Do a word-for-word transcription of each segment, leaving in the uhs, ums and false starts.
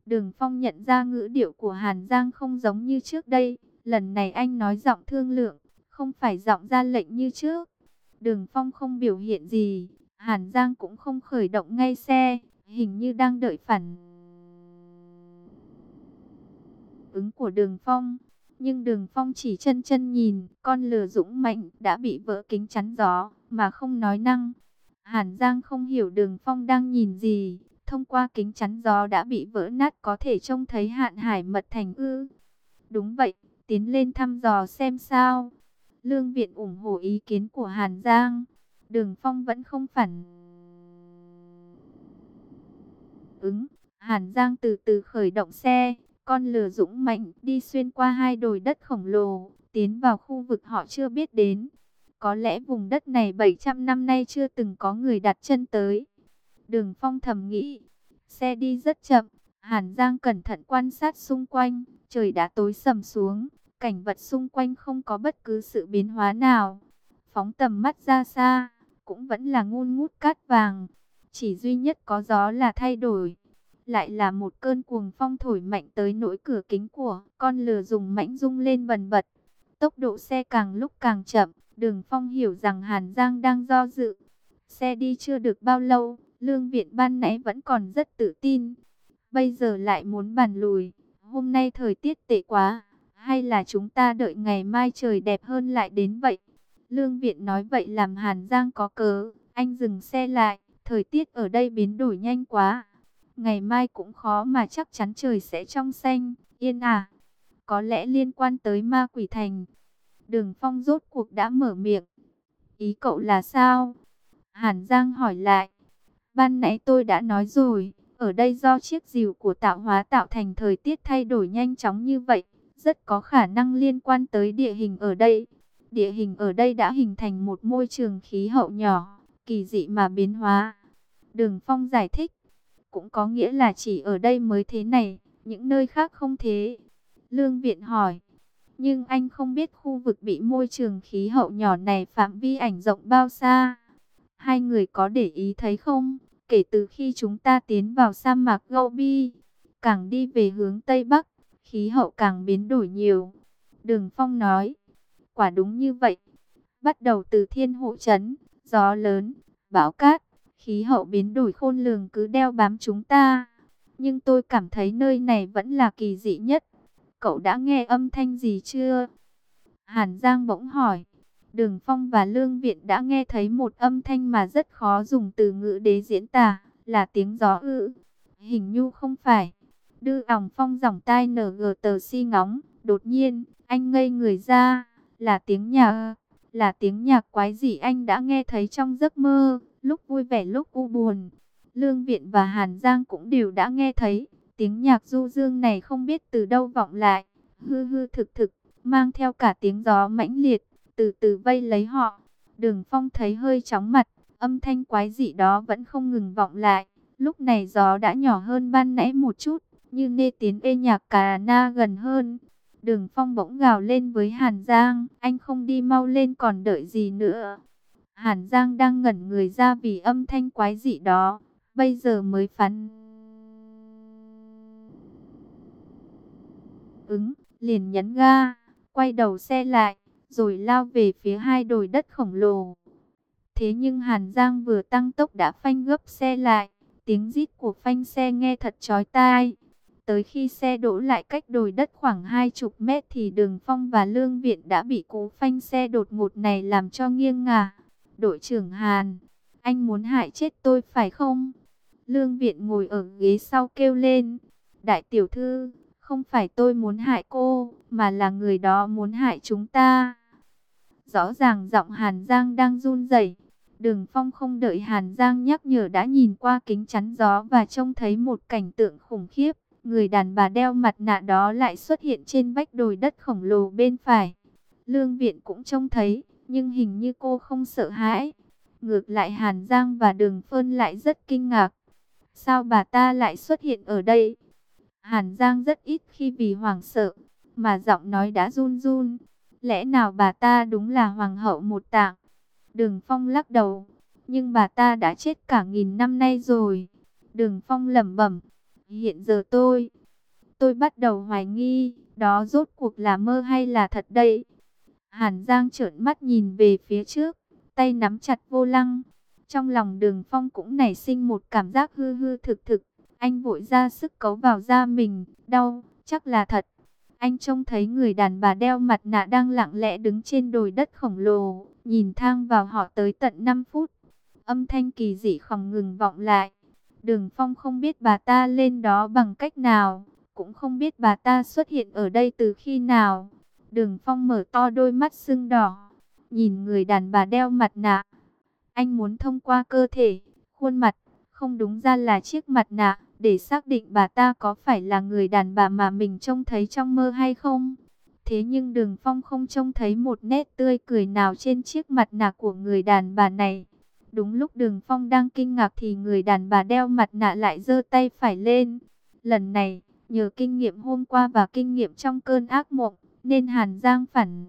Đường Phong nhận ra ngữ điệu của Hàn Giang không giống như trước đây. Lần này anh nói giọng thương lượng, không phải giọng ra lệnh như trước. Đường Phong không biểu hiện gì, Hàn Giang cũng không khởi động ngay xe, hình như đang đợi phản ứng của Đường Phong. Nhưng Đường Phong chỉ chân chân nhìn, con lừa dũng mãnh đã bị vỡ kính chắn gió, mà không nói năng. Hàn Giang không hiểu Đường Phong đang nhìn gì, thông qua kính chắn gió đã bị vỡ nát có thể trông thấy Hạn Hải Mật Thành ư. Đúng vậy, tiến lên thăm dò xem sao. Lương Viện ủng hộ ý kiến của Hàn Giang. Đường Phong vẫn không phản ứng. Hàn Giang từ từ khởi động xe. Con lừa dũng mạnh đi xuyên qua hai đồi đất khổng lồ, tiến vào khu vực họ chưa biết đến. Có lẽ vùng đất này bảy trăm năm nay chưa từng có người đặt chân tới. Đường Phong thầm nghĩ. Xe đi rất chậm. Hàn Giang cẩn thận quan sát xung quanh. Trời đã tối sầm xuống. Cảnh vật xung quanh không có bất cứ sự biến hóa nào. Phóng tầm mắt ra xa, cũng vẫn là ngun ngút cát vàng. Chỉ duy nhất có gió là thay đổi. Lại là một cơn cuồng phong thổi mạnh tới nỗi cửa kính của con lừa dùng mãnh rung lên bần bật. Tốc độ xe càng lúc càng chậm. Đường Phong hiểu rằng Hàn Giang đang do dự. Xe đi chưa được bao lâu, Lương Viện ban nãy vẫn còn rất tự tin. Bây giờ lại muốn bàn lùi. Hôm nay thời tiết tệ quá. Hay là chúng ta đợi ngày mai trời đẹp hơn lại đến vậy? Lương Viện nói vậy làm Hàn Giang có cớ. Anh dừng xe lại. Thời tiết ở đây biến đổi nhanh quá. Ngày mai cũng khó mà chắc chắn trời sẽ trong xanh, yên à. Có lẽ liên quan tới Ma Quỷ Thành. Đường Phong rốt cuộc đã mở miệng. Ý cậu là sao? Hàn Giang hỏi lại. Ban nãy tôi đã nói rồi. Ở đây do chiếc rìu của tạo hóa tạo thành thời tiết thay đổi nhanh chóng như vậy. Rất có khả năng liên quan tới địa hình ở đây. Địa hình ở đây đã hình thành một môi trường khí hậu nhỏ, kỳ dị mà biến hóa. Đường Phong giải thích. Cũng có nghĩa là chỉ ở đây mới thế này, những nơi khác không thế. Lương Viện hỏi. Nhưng anh không biết khu vực bị môi trường khí hậu nhỏ này phạm vi ảnh rộng bao xa. Hai người có để ý thấy không? Kể từ khi chúng ta tiến vào sa mạc Gobi, càng đi về hướng Tây Bắc, khí hậu càng biến đổi nhiều. Đường Phong nói. Quả đúng như vậy. Bắt đầu từ Thiên Hộ Trấn, gió lớn, bão cát, khí hậu biến đổi khôn lường cứ đeo bám chúng ta. Nhưng tôi cảm thấy nơi này vẫn là kỳ dị nhất. Cậu đã nghe âm thanh gì chưa? Hàn Giang bỗng hỏi. Đường Phong và Lương Viện đã nghe thấy một âm thanh mà rất khó dùng từ ngữ để diễn tả, là tiếng gió ư? Hình như không phải. Đư ỏng Phong giỏng tai nở gờ tờ si ngóng. Đột nhiên, anh ngây người ra. Là tiếng nhạc, là tiếng nhạc quái dị anh đã nghe thấy trong giấc mơ, lúc vui vẻ lúc u buồn. Lương Viện và Hàn Giang cũng đều đã nghe thấy. Tiếng nhạc du dương này không biết từ đâu vọng lại, hư hư thực thực, mang theo cả tiếng gió mãnh liệt, từ từ vây lấy họ. Đường Phong thấy hơi chóng mặt, âm thanh quái dị đó vẫn không ngừng vọng lại. Lúc này gió đã nhỏ hơn ban nãy một chút, như nê tiếng ê nhạc cà na gần hơn. Đường Phong bỗng gào lên với Hàn Giang, anh không đi mau lên còn đợi gì nữa. Hàn Giang đang ngẩn người ra vì âm thanh quái dị đó, bây giờ mới phán ứng, liền nhấn ga, quay đầu xe lại, rồi lao về phía hai đồi đất khổng lồ. Thế nhưng Hàn Giang vừa tăng tốc đã phanh gấp xe lại, tiếng rít của phanh xe nghe thật chói tai. Tới khi xe đổ lại cách đồi đất khoảng hai chục mét thì Đường Phong và Lương Viện đã bị cú phanh xe đột ngột này làm cho nghiêng ngả. Đội trưởng Hàn, anh muốn hại chết tôi phải không? Lương Viện ngồi ở ghế sau kêu lên. Đại tiểu thư, không phải tôi muốn hại cô, mà là người đó muốn hại chúng ta. Rõ ràng giọng Hàn Giang đang run rẩy. Đường Phong không đợi Hàn Giang nhắc nhở đã nhìn qua kính chắn gió và trông thấy một cảnh tượng khủng khiếp. Người đàn bà đeo mặt nạ đó lại xuất hiện trên vách đồi đất khổng lồ bên phải. Lương Viện cũng trông thấy, nhưng hình như cô không sợ hãi. Ngược lại Hàn Giang và Đường Phơn lại rất kinh ngạc. Sao bà ta lại xuất hiện ở đây? Hàn Giang rất ít khi vì hoảng sợ, mà giọng nói đã run run. Lẽ nào bà ta đúng là hoàng hậu một tạng? Đường Phong lắc đầu. Nhưng bà ta đã chết cả nghìn năm nay rồi. Đường Phong lẩm bẩm. Hiện giờ tôi, tôi bắt đầu hoài nghi, đó rốt cuộc là mơ hay là thật đây? Hàn Giang trợn mắt nhìn về phía trước, tay nắm chặt vô lăng. Trong lòng Đường Phong cũng nảy sinh một cảm giác hư hư thực thực. Anh vội ra sức cấu vào da mình, đau, chắc là thật. Anh trông thấy người đàn bà đeo mặt nạ đang lặng lẽ đứng trên đồi đất khổng lồ, nhìn thang vào họ tới tận năm phút. Âm thanh kỳ dị không ngừng vọng lại. Đường Phong không biết bà ta lên đó bằng cách nào, cũng không biết bà ta xuất hiện ở đây từ khi nào. Đường Phong mở to đôi mắt sưng đỏ, nhìn người đàn bà đeo mặt nạ. Anh muốn thông qua cơ thể, khuôn mặt, không đúng ra là chiếc mặt nạ, để xác định bà ta có phải là người đàn bà mà mình trông thấy trong mơ hay không. Thế nhưng Đường Phong không trông thấy một nét tươi cười nào trên chiếc mặt nạ của người đàn bà này. Đúng lúc Đường Phong đang kinh ngạc thì người đàn bà đeo mặt nạ lại giơ tay phải lên. Lần này, nhờ kinh nghiệm hôm qua và kinh nghiệm trong cơn ác mộng, nên Hàn Giang phản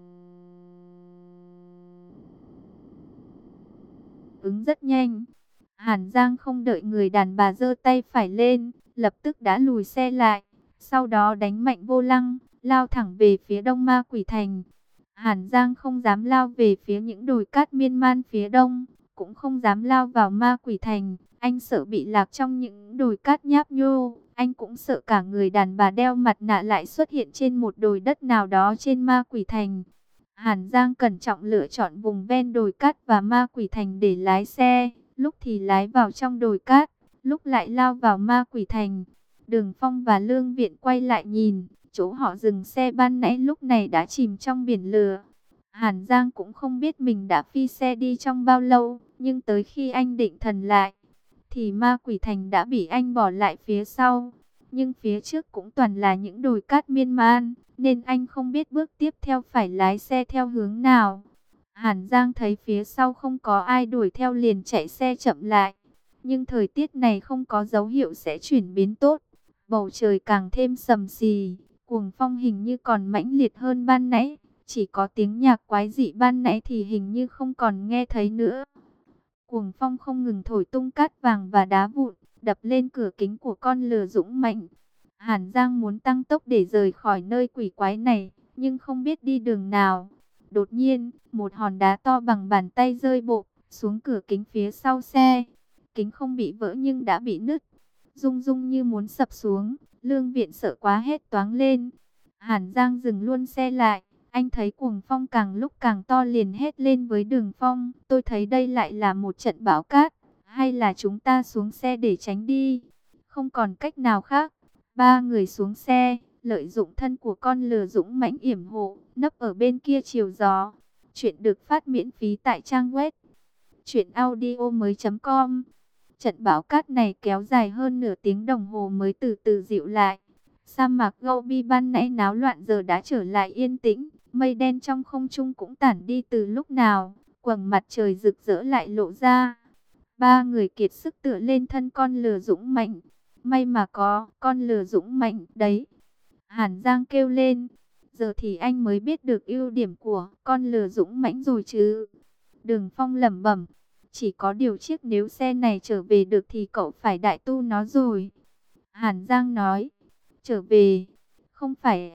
ứng rất nhanh. Hàn Giang không đợi người đàn bà giơ tay phải lên, lập tức đã lùi xe lại, sau đó đánh mạnh vô lăng, lao thẳng về phía đông Ma Quỷ Thành. Hàn Giang không dám lao về phía những đồi cát miên man phía đông, cũng không dám lao vào Ma Quỷ Thành, anh sợ bị lạc trong những đồi cát nháp nhô, anh cũng sợ cả người đàn bà đeo mặt nạ lại xuất hiện trên một đồi đất nào đó trên Ma Quỷ Thành. Hàn Giang cẩn trọng lựa chọn vùng ven đồi cát và Ma Quỷ Thành để lái xe, lúc thì lái vào trong đồi cát, lúc lại lao vào Ma Quỷ Thành. Đường Phong và Lương Viện quay lại nhìn, chỗ họ dừng xe ban nãy lúc này đã chìm trong biển lửa. Hàn Giang cũng không biết mình đã phi xe đi trong bao lâu, nhưng tới khi anh định thần lại, thì Ma Quỷ Thành đã bị anh bỏ lại phía sau. Nhưng phía trước cũng toàn là những đồi cát miên man, nên anh không biết bước tiếp theo phải lái xe theo hướng nào. Hàn Giang thấy phía sau không có ai đuổi theo liền chạy xe chậm lại. Nhưng thời tiết này không có dấu hiệu sẽ chuyển biến tốt. Bầu trời càng thêm sầm xì, cuồng phong hình như còn mãnh liệt hơn ban nãy. Chỉ có tiếng nhạc quái dị ban nãy thì hình như không còn nghe thấy nữa. Cuồng phong không ngừng thổi tung cát vàng và đá vụn, đập lên cửa kính của con lừa dũng mãnh. Hàn Giang muốn tăng tốc để rời khỏi nơi quỷ quái này, nhưng không biết đi đường nào. Đột nhiên, một hòn đá to bằng bàn tay rơi bộp xuống cửa kính phía sau xe. Kính không bị vỡ nhưng đã bị nứt, rung rung như muốn sập xuống. Lương Viện sợ quá hét toáng lên. Hàn Giang dừng luôn xe lại. Anh thấy cuồng phong càng lúc càng to liền hét lên với Đường Phong. Tôi thấy đây lại là một trận bão cát. Hay là chúng ta xuống xe để tránh đi? Không còn cách nào khác. Ba người xuống xe, lợi dụng thân của con lừa dũng mãnh yểm hộ, nấp ở bên kia chiều gió. Chuyện được phát miễn phí tại trang web truyện audio mới chấm com. Trận bão cát này kéo dài hơn nửa tiếng đồng hồ mới từ từ dịu lại. Sa mạc Gobi ban nãy náo loạn giờ đã trở lại yên tĩnh. Mây đen trong không trung cũng tản đi từ lúc nào. Quầng mặt trời rực rỡ lại lộ ra. Ba người kiệt sức tựa lên thân con lừa dũng mạnh. May mà có con lừa dũng mạnh đấy. Hàn Giang kêu lên. Giờ thì anh mới biết được ưu điểm của con lừa dũng mãnh rồi chứ. Đường Phong lẩm bẩm. Chỉ có điều chiếc nếu xe này trở về được thì cậu phải đại tu nó rồi. Hàn Giang nói. Trở về. Không phải...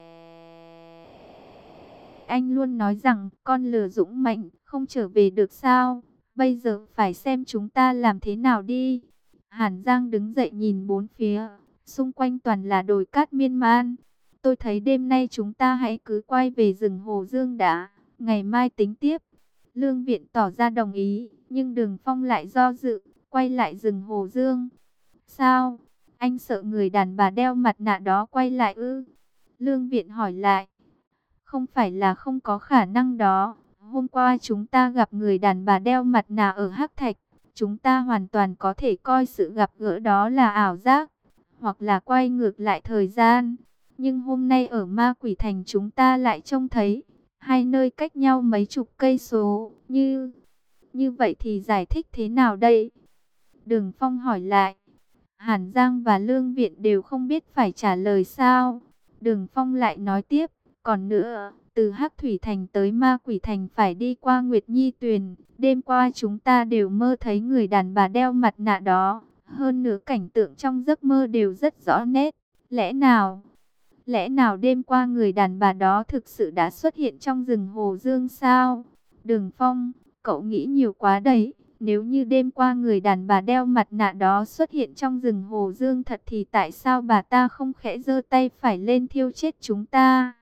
Anh luôn nói rằng con lừa dũng mạnh không trở về được sao. Bây giờ phải xem chúng ta làm thế nào đi. Hàn Giang đứng dậy nhìn bốn phía. Xung quanh toàn là đồi cát miên man. Tôi thấy đêm nay chúng ta hãy cứ quay về rừng Hồ Dương đã. Ngày mai tính tiếp. Lương Viện tỏ ra đồng ý. Nhưng Đường Phong lại do dự. Quay lại rừng Hồ Dương. Sao? Anh sợ người đàn bà đeo mặt nạ đó quay lại ư? Lương Viện hỏi lại. Không phải là không có khả năng đó. Hôm qua chúng ta gặp người đàn bà đeo mặt nạ ở Hắc Thạch. Chúng ta hoàn toàn có thể coi sự gặp gỡ đó là ảo giác. Hoặc là quay ngược lại thời gian. Nhưng hôm nay ở Ma Quỷ Thành chúng ta lại trông thấy. Hai nơi cách nhau mấy chục cây số. Như... Như vậy thì giải thích thế nào đây? Đường Phong hỏi lại. Hàn Giang và Lương Viện đều không biết phải trả lời sao. Đường Phong lại nói tiếp. Còn nữa, từ Hắc Thủy Thành tới Ma Quỷ Thành phải đi qua Nguyệt Nhi Tuyền. Đêm qua chúng ta đều mơ thấy người đàn bà đeo mặt nạ đó. Hơn nữa cảnh tượng trong giấc mơ đều rất rõ nét. Lẽ nào, lẽ nào đêm qua người đàn bà đó thực sự đã xuất hiện trong rừng Hồ Dương sao? Đường Phong, cậu nghĩ nhiều quá đấy. Nếu như đêm qua người đàn bà đeo mặt nạ đó xuất hiện trong rừng Hồ Dương thật thì tại sao bà ta không khẽ giơ tay phải lên thiêu chết chúng ta?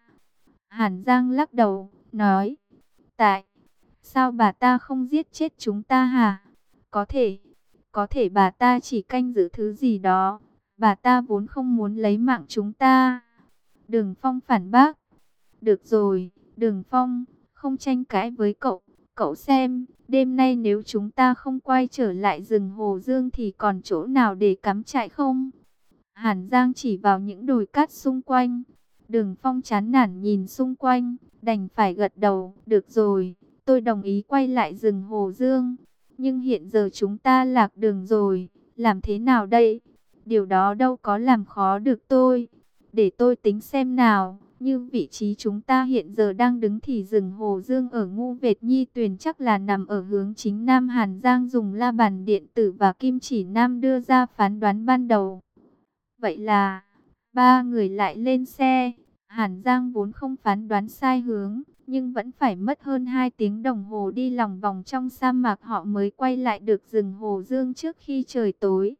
Hàn Giang lắc đầu, nói, tại sao bà ta không giết chết chúng ta hả? Có thể, có thể bà ta chỉ canh giữ thứ gì đó. Bà ta vốn không muốn lấy mạng chúng ta. Đường Phong phản bác. Được rồi, Đường Phong, không tranh cãi với cậu. Cậu xem, đêm nay nếu chúng ta không quay trở lại rừng Hồ Dương thì còn chỗ nào để cắm trại không? Hàn Giang chỉ vào những đồi cát xung quanh. Đường Phong chán nản nhìn xung quanh, đành phải gật đầu. Được rồi, tôi đồng ý quay lại rừng Hồ Dương. Nhưng hiện giờ chúng ta lạc đường rồi, làm thế nào đây? Điều đó đâu có làm khó được tôi. Để tôi tính xem nào, như vị trí chúng ta hiện giờ đang đứng thì rừng Hồ Dương ở Ngu Vệt Nhi Tuyền chắc là nằm ở hướng chính Nam. Hàn Giang dùng la bàn điện tử và kim chỉ nam đưa ra phán đoán ban đầu. Vậy là, ba người lại lên xe. Hàn Giang vốn không phán đoán sai hướng, nhưng vẫn phải mất hơn hai tiếng đồng hồ đi lòng vòng trong sa mạc họ mới quay lại được rừng Hồ Dương trước khi trời tối.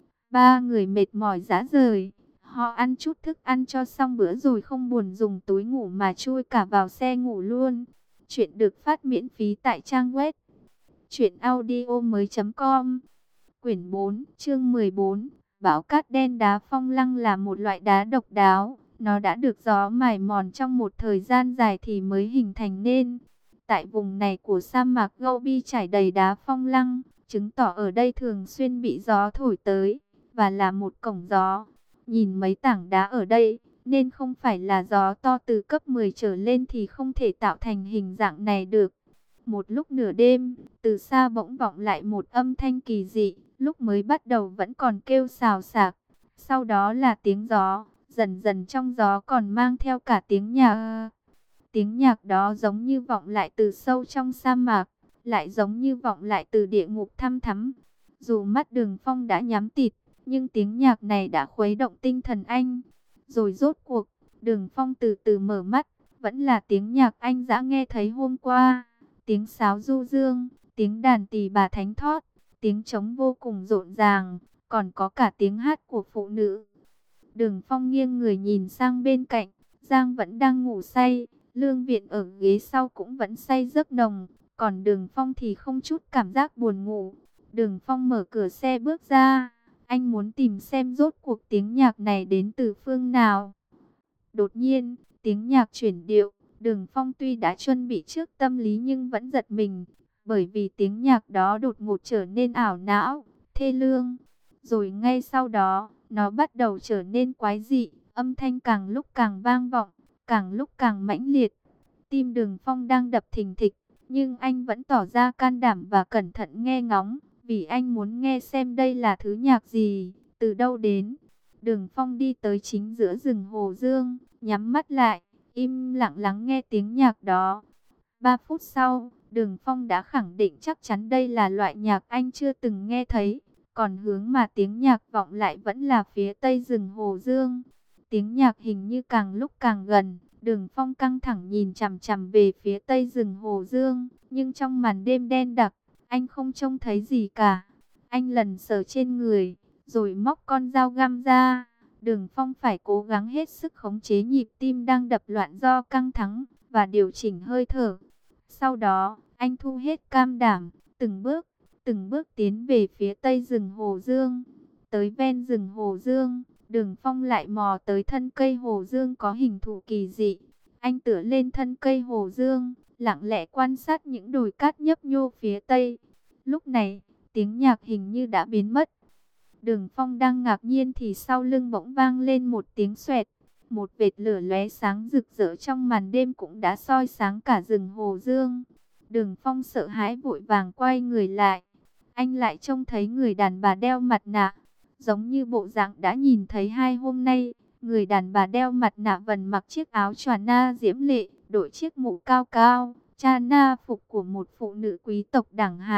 Ba người mệt mỏi rã rời. Họ ăn chút thức ăn cho xong bữa rồi không buồn dùng túi ngủ mà chui cả vào xe ngủ luôn. Chuyện được phát miễn phí tại trang web truyện audio mới chấm com. Quyển bốn, chương mười bốn. Bão cát đen. Đá phong lăng là một loại đá độc đáo. Nó đã được gió mài mòn trong một thời gian dài thì mới hình thành nên. Tại vùng này của sa mạc Gobi trải đầy đá phong lăng, chứng tỏ ở đây thường xuyên bị gió thổi tới, và là một cổng gió. Nhìn mấy tảng đá ở đây, nên không phải là gió to từ cấp mười trở lên thì không thể tạo thành hình dạng này được. Một lúc nửa đêm, từ xa bỗng vọng lại một âm thanh kỳ dị, lúc mới bắt đầu vẫn còn kêu xào xạc. Sau đó là tiếng gió, dần dần trong gió còn mang theo cả tiếng nhạc. Tiếng nhạc đó giống như vọng lại từ sâu trong sa mạc, lại giống như vọng lại từ địa ngục thăm thẳm. Dù mắt Đường Phong đã nhắm tịt, nhưng tiếng nhạc này đã khuấy động tinh thần anh. Rồi rốt cuộc, Đường Phong từ từ mở mắt, vẫn là tiếng nhạc anh đã nghe thấy hôm qua. Tiếng sáo du dương, tiếng đàn tỳ bà thánh thót, tiếng trống vô cùng rộn ràng, còn có cả tiếng hát của phụ nữ. Đường Phong nghiêng người nhìn sang bên cạnh, Giang vẫn đang ngủ say, Lương Viện ở ghế sau cũng vẫn say giấc nồng, còn Đường Phong thì không chút cảm giác buồn ngủ. Đường Phong mở cửa xe bước ra, anh muốn tìm xem rốt cuộc tiếng nhạc này đến từ phương nào. Đột nhiên, tiếng nhạc chuyển điệu, Đường Phong tuy đã chuẩn bị trước tâm lý nhưng vẫn giật mình, bởi vì tiếng nhạc đó đột ngột trở nên ảo não, thê lương. Rồi ngay sau đó, nó bắt đầu trở nên quái dị, âm thanh càng lúc càng vang vọng, càng lúc càng mãnh liệt. Tim Đường Phong đang đập thình thịch, nhưng anh vẫn tỏ ra can đảm và cẩn thận nghe ngóng, vì anh muốn nghe xem đây là thứ nhạc gì, từ đâu đến. Đường Phong đi tới chính giữa rừng Hồ Dương, nhắm mắt lại, im lặng lắng nghe tiếng nhạc đó. Ba phút sau, Đường Phong đã khẳng định chắc chắn đây là loại nhạc anh chưa từng nghe thấy. Còn hướng mà tiếng nhạc vọng lại vẫn là phía tây rừng Hồ Dương. Tiếng nhạc hình như càng lúc càng gần. Đường Phong căng thẳng nhìn chằm chằm về phía tây rừng Hồ Dương. Nhưng trong màn đêm đen đặc, anh không trông thấy gì cả. Anh lần sờ trên người, rồi móc con dao găm ra. Đường Phong phải cố gắng hết sức khống chế nhịp tim đang đập loạn do căng thẳng, và điều chỉnh hơi thở. Sau đó, anh thu hết can đảm, từng bước, từng bước tiến về phía tây rừng Hồ Dương. Tới ven rừng Hồ Dương, Đường Phong lại mò tới thân cây Hồ Dương có hình thù kỳ dị. Anh tựa lên thân cây Hồ Dương, lặng lẽ quan sát những đồi cát nhấp nhô phía tây. Lúc này, tiếng nhạc hình như đã biến mất. Đường Phong đang ngạc nhiên thì sau lưng bỗng vang lên một tiếng xoẹt. Một vệt lửa lóe sáng rực rỡ trong màn đêm cũng đã soi sáng cả rừng Hồ Dương. Đường Phong sợ hãi vội vàng quay người lại. Anh lại trông thấy người đàn bà đeo mặt nạ, giống như bộ dạng đã nhìn thấy hai hôm nay. Người đàn bà đeo mặt nạ vần mặc chiếc áo choàng na diễm lệ, đội chiếc mũ cao cao, cha na phục của một phụ nữ quý tộc đẳng hạng,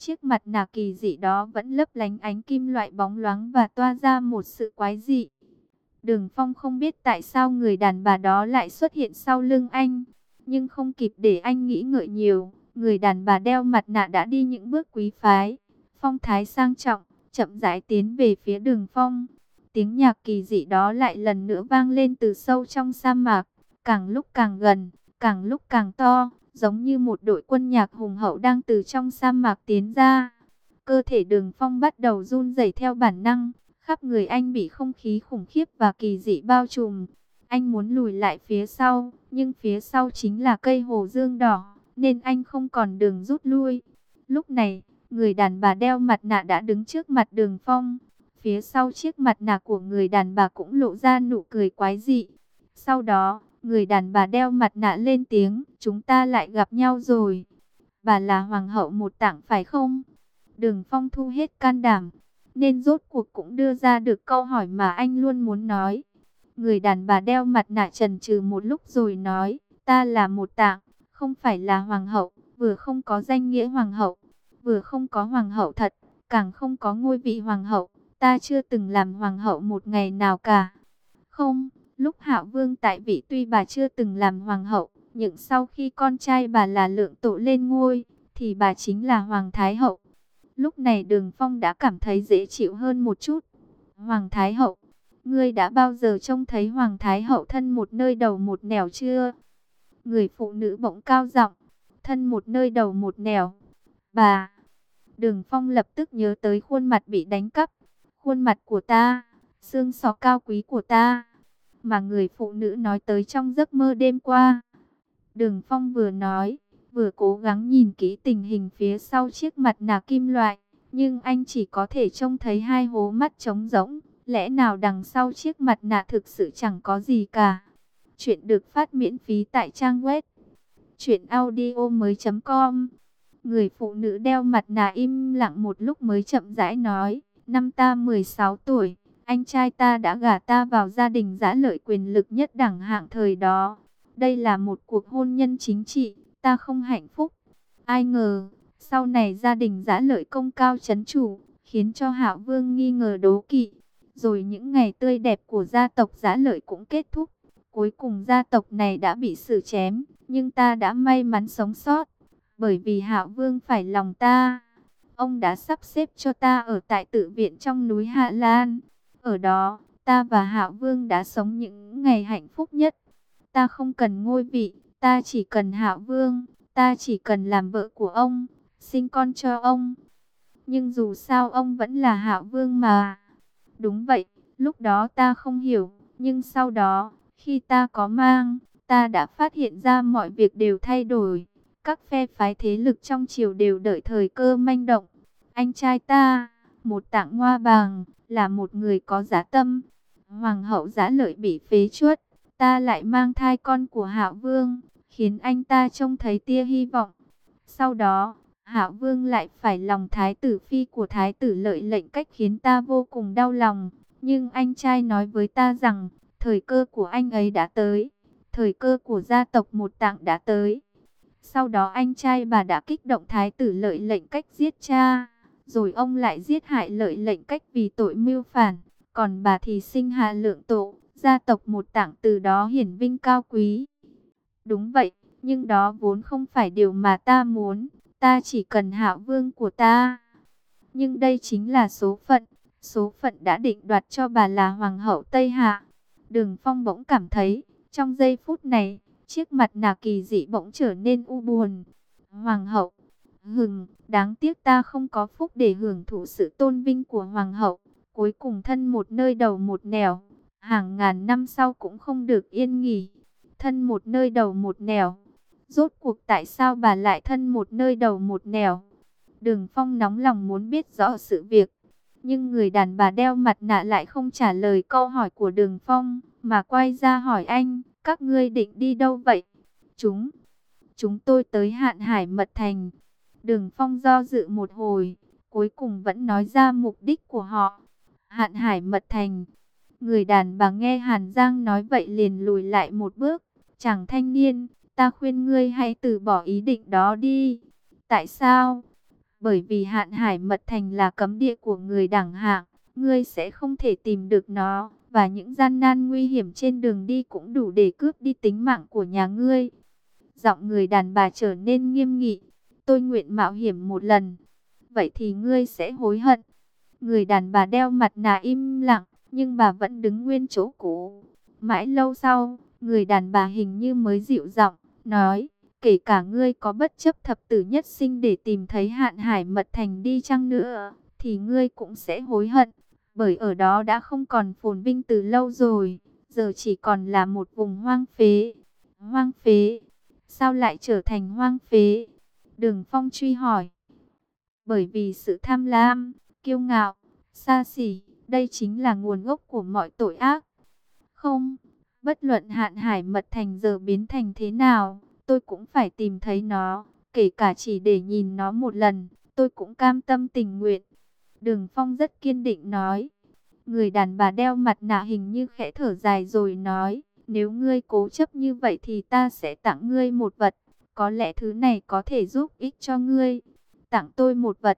Chiếc mặt nạ kỳ dị đó vẫn lấp lánh ánh kim loại bóng loáng và toa ra một sự quái dị. Đường Phong không biết tại sao người đàn bà đó lại xuất hiện sau lưng anh. Nhưng không kịp để anh nghĩ ngợi nhiều, người đàn bà đeo mặt nạ đã đi những bước quý phái, phong thái sang trọng, chậm rãi tiến về phía Đường Phong. Tiếng nhạc kỳ dị đó lại lần nữa vang lên từ sâu trong sa mạc, càng lúc càng gần, càng lúc càng to, giống như một đội quân nhạc hùng hậu đang từ trong sa mạc tiến ra. Cơ thể Đường Phong bắt đầu run rẩy theo bản năng, khắp người anh bị không khí khủng khiếp và kỳ dị bao trùm. Anh muốn lùi lại phía sau, nhưng phía sau chính là cây hồ dương đỏ, nên anh không còn đường rút lui. Lúc này, người đàn bà đeo mặt nạ đã đứng trước mặt Đường Phong. Phía sau chiếc mặt nạ của người đàn bà cũng lộ ra nụ cười quái dị. Sau đó, người đàn bà đeo mặt nạ lên tiếng, chúng ta lại gặp nhau rồi. Bà là hoàng hậu một tảng phải không? Đường Phong thu hết can đảm, nên rốt cuộc cũng đưa ra được câu hỏi mà anh luôn muốn nói. Người đàn bà đeo mặt nạ chần chừ một lúc rồi nói, ta là một tạng, không phải là hoàng hậu, vừa không có danh nghĩa hoàng hậu, vừa không có hoàng hậu thật, càng không có ngôi vị hoàng hậu, ta chưa từng làm hoàng hậu một ngày nào cả. Không, lúc Hạo Vương tại vị tuy bà chưa từng làm hoàng hậu, nhưng sau khi con trai bà là Lượng Tổ lên ngôi, thì bà chính là Hoàng Thái Hậu. Lúc này Đường Phong đã cảm thấy dễ chịu hơn một chút. Hoàng Thái Hậu, ngươi đã bao giờ trông thấy Hoàng Thái Hậu thân một nơi đầu một nẻo chưa? Người phụ nữ bỗng cao giọng, thân một nơi đầu một nẻo. Bà! Đường Phong lập tức nhớ tới khuôn mặt bị đánh cắp. Khuôn mặt của ta, xương sọ cao quý của ta, mà người phụ nữ nói tới trong giấc mơ đêm qua. Đường Phong vừa nói, vừa cố gắng nhìn kỹ tình hình phía sau chiếc mặt nạ kim loại, nhưng anh chỉ có thể trông thấy hai hố mắt trống rỗng. Lẽ nào đằng sau chiếc mặt nạ thực sự chẳng có gì cả? Chuyện được phát miễn phí tại trang web truyện audio mới chấm com. Người phụ nữ đeo mặt nạ im lặng một lúc mới chậm rãi nói, năm ta mười sáu tuổi, anh trai ta đã gả ta vào gia đình dã lợi quyền lực nhất đẳng hạng thời đó. Đây là một cuộc hôn nhân chính trị, ta không hạnh phúc. Ai ngờ, sau này gia đình dã lợi công cao chấn chủ, khiến cho Hạo Vương nghi ngờ đố kỵ. Rồi những ngày tươi đẹp của gia tộc dã lợi cũng kết thúc. Cuối cùng gia tộc này đã bị xử chém, nhưng ta đã may mắn sống sót. Bởi vì Hạo Vương phải lòng ta, ông đã sắp xếp cho ta ở tại tự viện trong núi Hạ Lan. Ở đó, ta và Hạo Vương đã sống những ngày hạnh phúc nhất. Ta không cần ngôi vị, ta chỉ cần Hạo Vương, ta chỉ cần làm vợ của ông, sinh con cho ông. Nhưng dù sao ông vẫn là Hạo Vương mà. Đúng vậy, lúc đó ta không hiểu, nhưng sau đó, khi ta có mang, ta đã phát hiện ra mọi việc đều thay đổi. Các phe phái thế lực trong triều đều đợi thời cơ manh động. Anh trai ta, một tạng ngoa bàng, là một người có giá tâm. Hoàng hậu Dã Lợi bị phế truất, ta lại mang thai con của Hạo Vương, khiến anh ta trông thấy tia hy vọng. Sau đó, Hạo Vương lại phải lòng thái tử phi của thái tử Lợi Lệnh cách khiến ta vô cùng đau lòng. Nhưng anh trai nói với ta rằng, thời cơ của anh ấy đã tới, thời cơ của gia tộc một tạng đã tới. Sau đó anh trai bà đã kích động thái tử Lợi Lệnh cách giết cha, rồi ông lại giết hại Lợi Lệnh cách vì tội mưu phản, còn bà thì sinh hạ Lượng Tổ, gia tộc một tạng từ đó hiển vinh cao quý. Đúng vậy, nhưng đó vốn không phải điều mà ta muốn, ta chỉ cần Hạo Vương của ta. Nhưng đây chính là số phận, số phận đã định đoạt cho bà là Hoàng hậu Tây Hạ. Đường Phong bỗng cảm thấy, trong giây phút này, chiếc mặt nạ kỳ dị bỗng trở nên u buồn. Hoàng hậu, hừng, đáng tiếc ta không có phúc để hưởng thụ sự tôn vinh của Hoàng hậu. Cuối cùng thân một nơi đầu một nẻo, hàng ngàn năm sau cũng không được yên nghỉ. Thân một nơi đầu một nẻo, rốt cuộc tại sao bà lại thân một nơi đầu một nẻo? Đường Phong nóng lòng muốn biết rõ sự việc. Nhưng người đàn bà đeo mặt nạ lại không trả lời câu hỏi của Đường Phong, mà quay ra hỏi anh, các ngươi định đi đâu vậy? Chúng, chúng tôi tới Hạn Hải Mật Thành. Đường Phong do dự một hồi, cuối cùng vẫn nói ra mục đích của họ. Hạn Hải Mật Thành. Người đàn bà nghe Hàn Giang nói vậy liền lùi lại một bước. Chàng thanh niên, ta khuyên ngươi hãy từ bỏ ý định đó đi. Tại sao? Bởi vì Hạn Hải Mật Thành là cấm địa của người đẳng hạng, ngươi sẽ không thể tìm được nó, và những gian nan nguy hiểm trên đường đi cũng đủ để cướp đi tính mạng của nhà ngươi. Giọng người đàn bà trở nên nghiêm nghị. Tôi nguyện mạo hiểm một lần. Vậy thì ngươi sẽ hối hận. Người đàn bà đeo mặt nạ im lặng, nhưng bà vẫn đứng nguyên chỗ cũ. Mãi lâu sau, người đàn bà hình như mới dịu giọng, nói, kể cả ngươi có bất chấp thập tử nhất sinh để tìm thấy Hạn Hải Mật Thành đi chăng nữa, thì ngươi cũng sẽ hối hận. Bởi ở đó đã không còn phồn vinh từ lâu rồi, giờ chỉ còn là một vùng hoang phế. Hoang phế? Sao lại trở thành hoang phế? Đường Phong truy hỏi. Bởi vì sự tham lam, kiêu ngạo, xa xỉ, đây chính là nguồn gốc của mọi tội ác. Không, bất luận Hạn Hải Mật Thành giờ biến thành thế nào, tôi cũng phải tìm thấy nó, kể cả chỉ để nhìn nó một lần, tôi cũng cam tâm tình nguyện. Đường Phong rất kiên định nói. Người đàn bà đeo mặt nạ hình như khẽ thở dài rồi nói, nếu ngươi cố chấp như vậy thì ta sẽ tặng ngươi một vật, có lẽ thứ này có thể giúp ích cho ngươi. Tặng tôi một vật.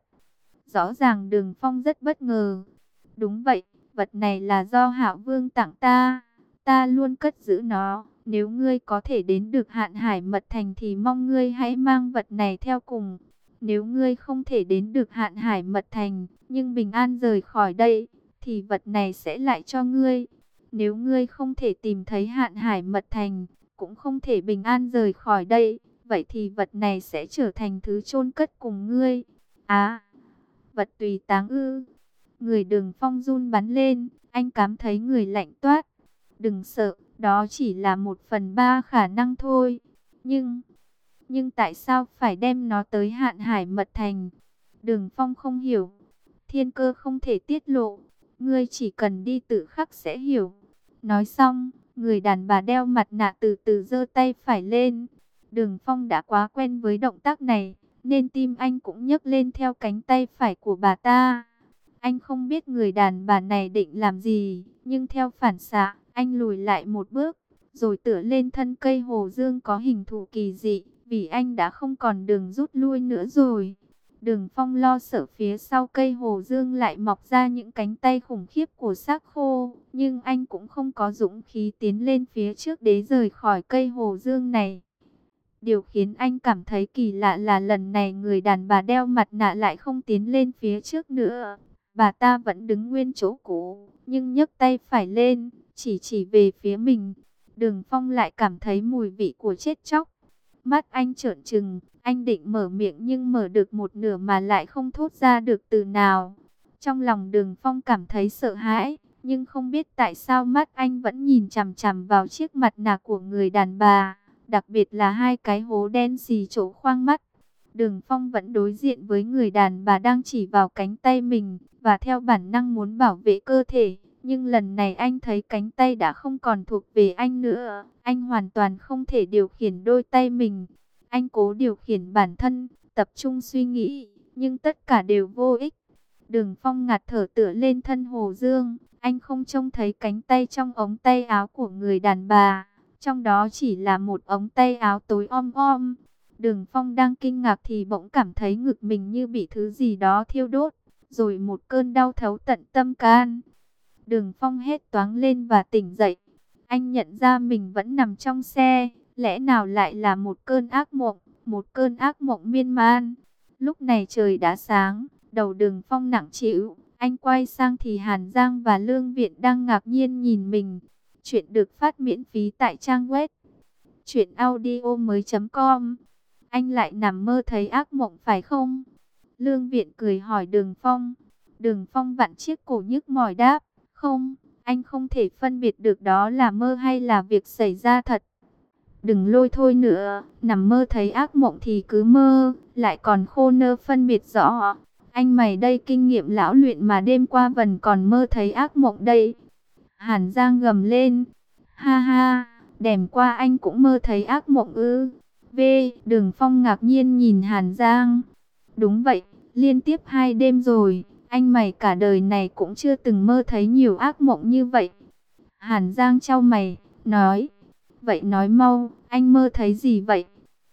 Rõ ràng Đường Phong rất bất ngờ. Đúng vậy, vật này là do Hạo Vương tặng ta, ta luôn cất giữ nó. Nếu ngươi có thể đến được Hạn Hải Mật Thành thì mong ngươi hãy mang vật này theo cùng. Nếu ngươi không thể đến được Hạn Hải Mật Thành, nhưng bình an rời khỏi đây, thì vật này sẽ lại cho ngươi. Nếu ngươi không thể tìm thấy Hạn Hải Mật Thành, cũng không thể bình an rời khỏi đây, vậy thì vật này sẽ trở thành thứ chôn cất cùng ngươi. Á, vật tùy táng ư? Người Đường Phong run bắn lên, anh cảm thấy người lạnh toát. Đừng sợ, đó chỉ là một phần ba khả năng thôi. Nhưng, nhưng tại sao phải đem nó tới Hạn Hải Mật Thành? Đường Phong không hiểu. Thiên cơ không thể tiết lộ, ngươi chỉ cần đi tự khắc sẽ hiểu. Nói xong, người đàn bà đeo mặt nạ từ từ giơ tay phải lên. Đường Phong đã quá quen với động tác này, nên tim anh cũng nhấc lên theo cánh tay phải của bà ta. Anh không biết người đàn bà này định làm gì, nhưng theo phản xạ, anh lùi lại một bước, rồi tựa lên thân cây hồ dương có hình thù kỳ dị, vì anh đã không còn đường rút lui nữa rồi. Đường Phong lo sợ phía sau cây hồ dương lại mọc ra những cánh tay khủng khiếp của xác khô, nhưng anh cũng không có dũng khí tiến lên phía trước để rời khỏi cây hồ dương này. Điều khiến anh cảm thấy kỳ lạ là lần này người đàn bà đeo mặt nạ lại không tiến lên phía trước nữa. Bà ta vẫn đứng nguyên chỗ cũ, nhưng nhấc tay phải lên, chỉ chỉ về phía mình. Đường Phong lại cảm thấy mùi vị của chết chóc. Mắt anh trợn trừng, anh định mở miệng nhưng mở được một nửa mà lại không thốt ra được từ nào. Trong lòng Đường Phong cảm thấy sợ hãi, nhưng không biết tại sao mắt anh vẫn nhìn chằm chằm vào chiếc mặt nạ của người đàn bà, đặc biệt là hai cái hố đen xì chỗ khoang mắt. Đường Phong vẫn đối diện với người đàn bà đang chỉ vào cánh tay mình, và theo bản năng muốn bảo vệ cơ thể. Nhưng lần này anh thấy cánh tay đã không còn thuộc về anh nữa. Anh hoàn toàn không thể điều khiển đôi tay mình. Anh cố điều khiển bản thân, tập trung suy nghĩ, nhưng tất cả đều vô ích. Đường Phong ngạt thở tựa lên thân hồ dương. Anh không trông thấy cánh tay trong ống tay áo của người đàn bà. Trong đó chỉ là một ống tay áo tối om om. Đường Phong đang kinh ngạc thì bỗng cảm thấy ngực mình như bị thứ gì đó thiêu đốt. Rồi một cơn đau thấu tận tâm can. Đường Phong hét toáng lên và tỉnh dậy. Anh nhận ra mình vẫn nằm trong xe. Lẽ nào lại là một cơn ác mộng, một cơn ác mộng miên man. Lúc này trời đã sáng, đầu Đường Phong nặng trĩu. Anh quay sang thì Hàn Giang và Lương Viện đang ngạc nhiên nhìn mình. Chuyện được phát miễn phí tại trang web truyện audio mới chấm com. Anh lại nằm mơ thấy ác mộng phải không? Lương Viện cười hỏi Đường Phong. Đường Phong vặn chiếc cổ nhức mỏi đáp. Không, anh không thể phân biệt được đó là mơ hay là việc xảy ra thật. Đừng lôi thôi nữa, nằm mơ thấy ác mộng thì cứ mơ, lại còn khô nơ phân biệt rõ. Anh mày đây kinh nghiệm lão luyện mà đêm qua vẫn còn mơ thấy ác mộng đây. Hàn Giang gầm lên. Ha ha, đêm qua anh cũng mơ thấy ác mộng ư? V. Đường Phong ngạc nhiên nhìn Hàn Giang. Đúng vậy, liên tiếp hai đêm rồi, anh mày cả đời này cũng chưa từng mơ thấy nhiều ác mộng như vậy. Hàn Giang chau mày, nói. Vậy nói mau, anh mơ thấy gì vậy?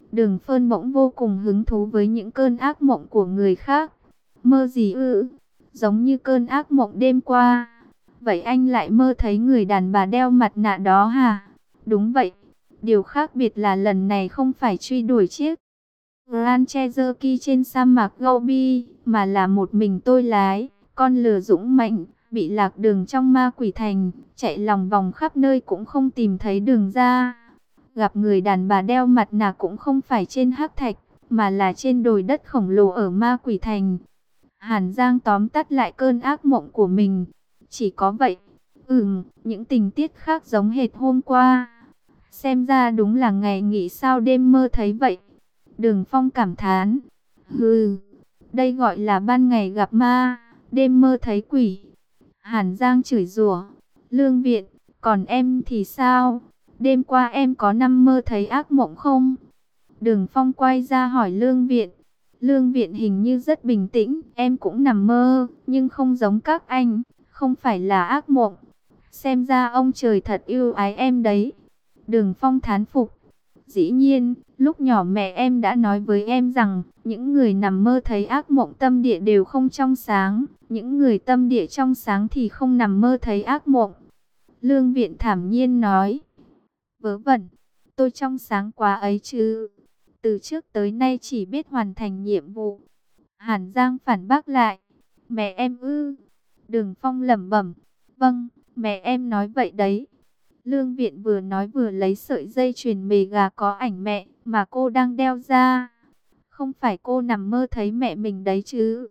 Đường Phơn bỗng vô cùng hứng thú với những cơn ác mộng của người khác. Mơ gì ư? Giống như cơn ác mộng đêm qua. Vậy anh lại mơ thấy người đàn bà đeo mặt nạ đó hả? Đúng vậy. Điều khác biệt là lần này không phải truy đuổi chiếc Grand Cherokee trên sa mạc Gobi, mà là một mình tôi lái, con lừa dũng mãnh, bị lạc đường trong ma quỷ thành, chạy lòng vòng khắp nơi cũng không tìm thấy đường ra. Gặp người đàn bà đeo mặt nạ cũng không phải trên hắc thạch, mà là trên đồi đất khổng lồ ở ma quỷ thành. Hàn Giang tóm tắt lại cơn ác mộng của mình. Chỉ có vậy. Ừm, những tình tiết khác giống hệt hôm qua. Xem ra đúng là ngày nghỉ sao đêm mơ thấy vậy. Đường Phong cảm thán. Hừ, đây gọi là ban ngày gặp ma, đêm mơ thấy quỷ. Hàn Giang chửi rủa. Lương Viện, còn em thì sao? Đêm qua em có nằm mơ thấy ác mộng không? Đường Phong quay ra hỏi Lương Viện. Lương Viện hình như rất bình tĩnh. Em cũng nằm mơ, nhưng không giống các anh, không phải là ác mộng. Xem ra ông trời thật yêu ái em đấy. Đường Phong thán phục. Dĩ nhiên, lúc nhỏ mẹ em đã nói với em rằng, những người nằm mơ thấy ác mộng tâm địa đều không trong sáng. Những người tâm địa trong sáng thì không nằm mơ thấy ác mộng. Lương Viện thản nhiên nói. Vớ vẩn, tôi trong sáng quá ấy chứ. Từ trước tới nay chỉ biết hoàn thành nhiệm vụ. Hàn Giang phản bác lại. Mẹ em ư? Đường Phong lẩm bẩm. Vâng, mẹ em nói vậy đấy. Lương Viện vừa nói vừa lấy sợi dây chuyền mề gà có ảnh mẹ mà cô đang đeo ra. Không phải cô nằm mơ thấy mẹ mình đấy chứ?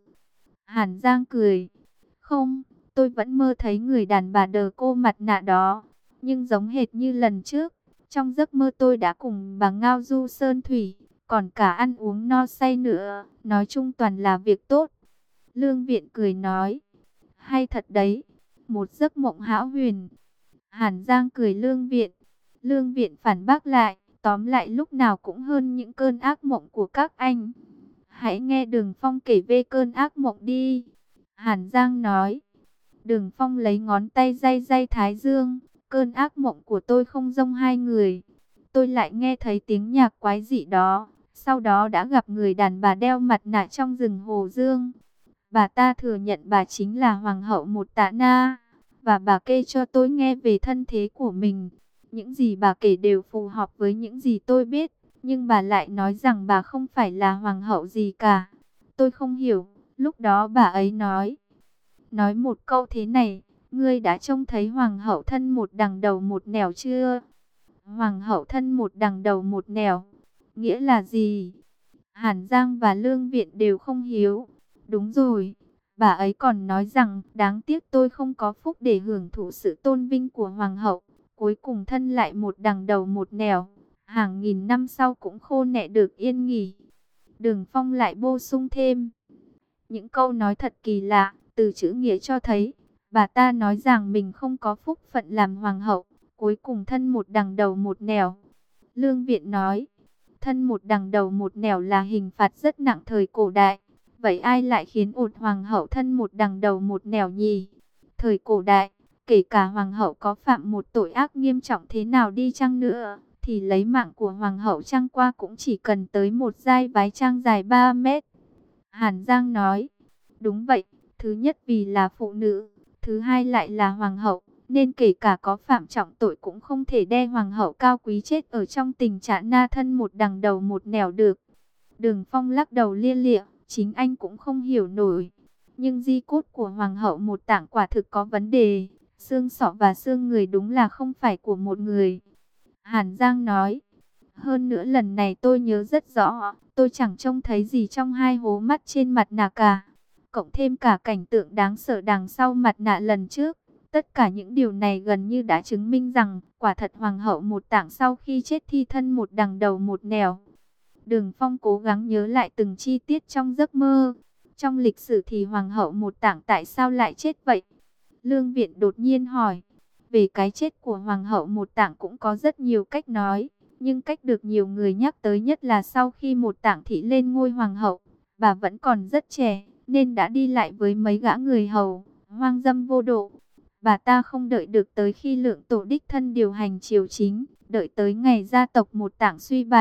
Hàn Giang cười. Không, tôi vẫn mơ thấy người đàn bà đờ cô mặt nạ đó. Nhưng giống hệt như lần trước, trong giấc mơ tôi đã cùng bà ngao du sơn thủy, còn cả ăn uống no say nữa. Nói chung toàn là việc tốt. Lương Viện cười nói. Hay thật đấy, một giấc mộng hão huyền. Hàn Giang cười Lương Viện. Lương Viện phản bác lại. Tóm lại lúc nào cũng hơn những cơn ác mộng của các anh. Hãy nghe Đường Phong kể về cơn ác mộng đi. Hàn Giang nói. Đường Phong lấy ngón tay day day thái dương. Cơn ác mộng của tôi không giống hai người. Tôi lại nghe thấy tiếng nhạc quái dị đó. Sau đó đã gặp người đàn bà đeo mặt nạ trong rừng Hồ Dương. Bà ta thừa nhận bà chính là Hoàng hậu Một Tạ Na. Và bà kể cho tôi nghe về thân thế của mình. Những gì bà kể đều phù hợp với những gì tôi biết. Nhưng bà lại nói rằng bà không phải là hoàng hậu gì cả. Tôi không hiểu. Lúc đó bà ấy nói. Nói một câu thế này. Ngươi đã trông thấy hoàng hậu thân một đằng đầu một nẻo chưa? Hoàng hậu thân một đằng đầu một nẻo. Nghĩa là gì? Hàn Giang và Lương Viện đều không hiểu. Đúng rồi. Bà ấy còn nói rằng đáng tiếc tôi không có phúc để hưởng thụ sự tôn vinh của hoàng hậu. Cuối cùng thân lại một đằng đầu một nẻo. Hàng nghìn năm sau cũng khô nẹ được yên nghỉ. Đường Phong lại bổ sung thêm. Những câu nói thật kỳ lạ, từ chữ nghĩa cho thấy. Bà ta nói rằng mình không có phúc phận làm hoàng hậu. Cuối cùng thân một đằng đầu một nẻo. Lương Viện nói. Thân một đằng đầu một nẻo là hình phạt rất nặng thời cổ đại. Vậy ai lại khiến một hoàng hậu thân một đằng đầu một nẻo nhỉ? Thời cổ đại, kể cả hoàng hậu có phạm một tội ác nghiêm trọng thế nào đi chăng nữa, thì lấy mạng của hoàng hậu trăng qua cũng chỉ cần tới một giai vái trang dài ba mét. Hàn Giang nói, đúng vậy, thứ nhất vì là phụ nữ, thứ hai lại là hoàng hậu, nên kể cả có phạm trọng tội cũng không thể đe hoàng hậu cao quý chết ở trong tình trạng na thân một đằng đầu một nẻo được. Đường Phong lắc đầu lia lịa, chính anh cũng không hiểu nổi. Nhưng di cốt của hoàng hậu Một Tạng quả thực có vấn đề. Xương sọ và xương người đúng là không phải của một người. Hàn Giang nói. Hơn nữa lần này tôi nhớ rất rõ. Tôi chẳng trông thấy gì trong hai hố mắt trên mặt nạ cả. Cộng thêm cả cảnh tượng đáng sợ đằng sau mặt nạ lần trước. Tất cả những điều này gần như đã chứng minh rằng quả thật hoàng hậu Một Tạng sau khi chết thi thân một đằng đầu một nẻo. Đường Phong cố gắng nhớ lại từng chi tiết trong giấc mơ. Trong lịch sử thì hoàng hậu Một Tạng tại sao lại chết vậy? Lương Viện đột nhiên hỏi. Về cái chết của hoàng hậu Một Tạng cũng có rất nhiều cách nói. Nhưng cách được nhiều người nhắc tới nhất là sau khi Một Tạng thị lên ngôi hoàng hậu, bà vẫn còn rất trẻ, nên đã đi lại với mấy gã người hầu, hoang dâm vô độ. Bà ta không đợi được tới khi Lượng Tổ đích thân điều hành triều chính, đợi tới ngày gia tộc Một Tạng suy bại,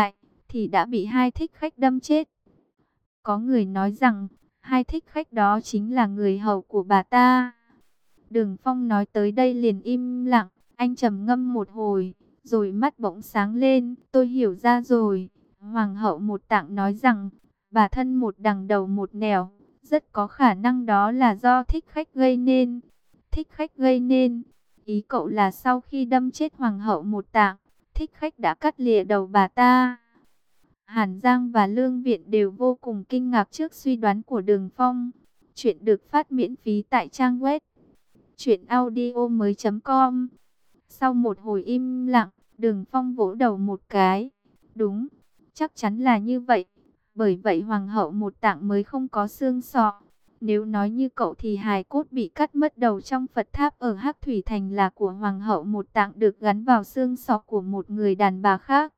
thì đã bị hai thích khách đâm chết. Có người nói rằng, hai thích khách đó chính là người hầu của bà ta. Đường Phong nói tới đây liền im lặng, anh trầm ngâm một hồi, rồi mắt bỗng sáng lên, tôi hiểu ra rồi. Hoàng hậu Một Tạng nói rằng, bà thân một đằng đầu một nẻo, rất có khả năng đó là do thích khách gây nên. Thích khách gây nên, ý cậu là sau khi đâm chết Hoàng hậu Một Tạng, thích khách đã cắt lìa đầu bà ta. Hàn Giang và Lương Viện đều vô cùng kinh ngạc trước suy đoán của Đường Phong. Chuyện được phát miễn phí tại trang web truyện audio mới chấm com. Sau một hồi im lặng, Đường Phong vỗ đầu một cái. Đúng, chắc chắn là như vậy. Bởi vậy Hoàng hậu Một Tạng mới không có xương sọ. Nếu nói như cậu thì hài cốt bị cắt mất đầu trong Phật tháp ở Hắc Thủy Thành là của Hoàng hậu Một Tạng được gắn vào xương sọ của một người đàn bà khác.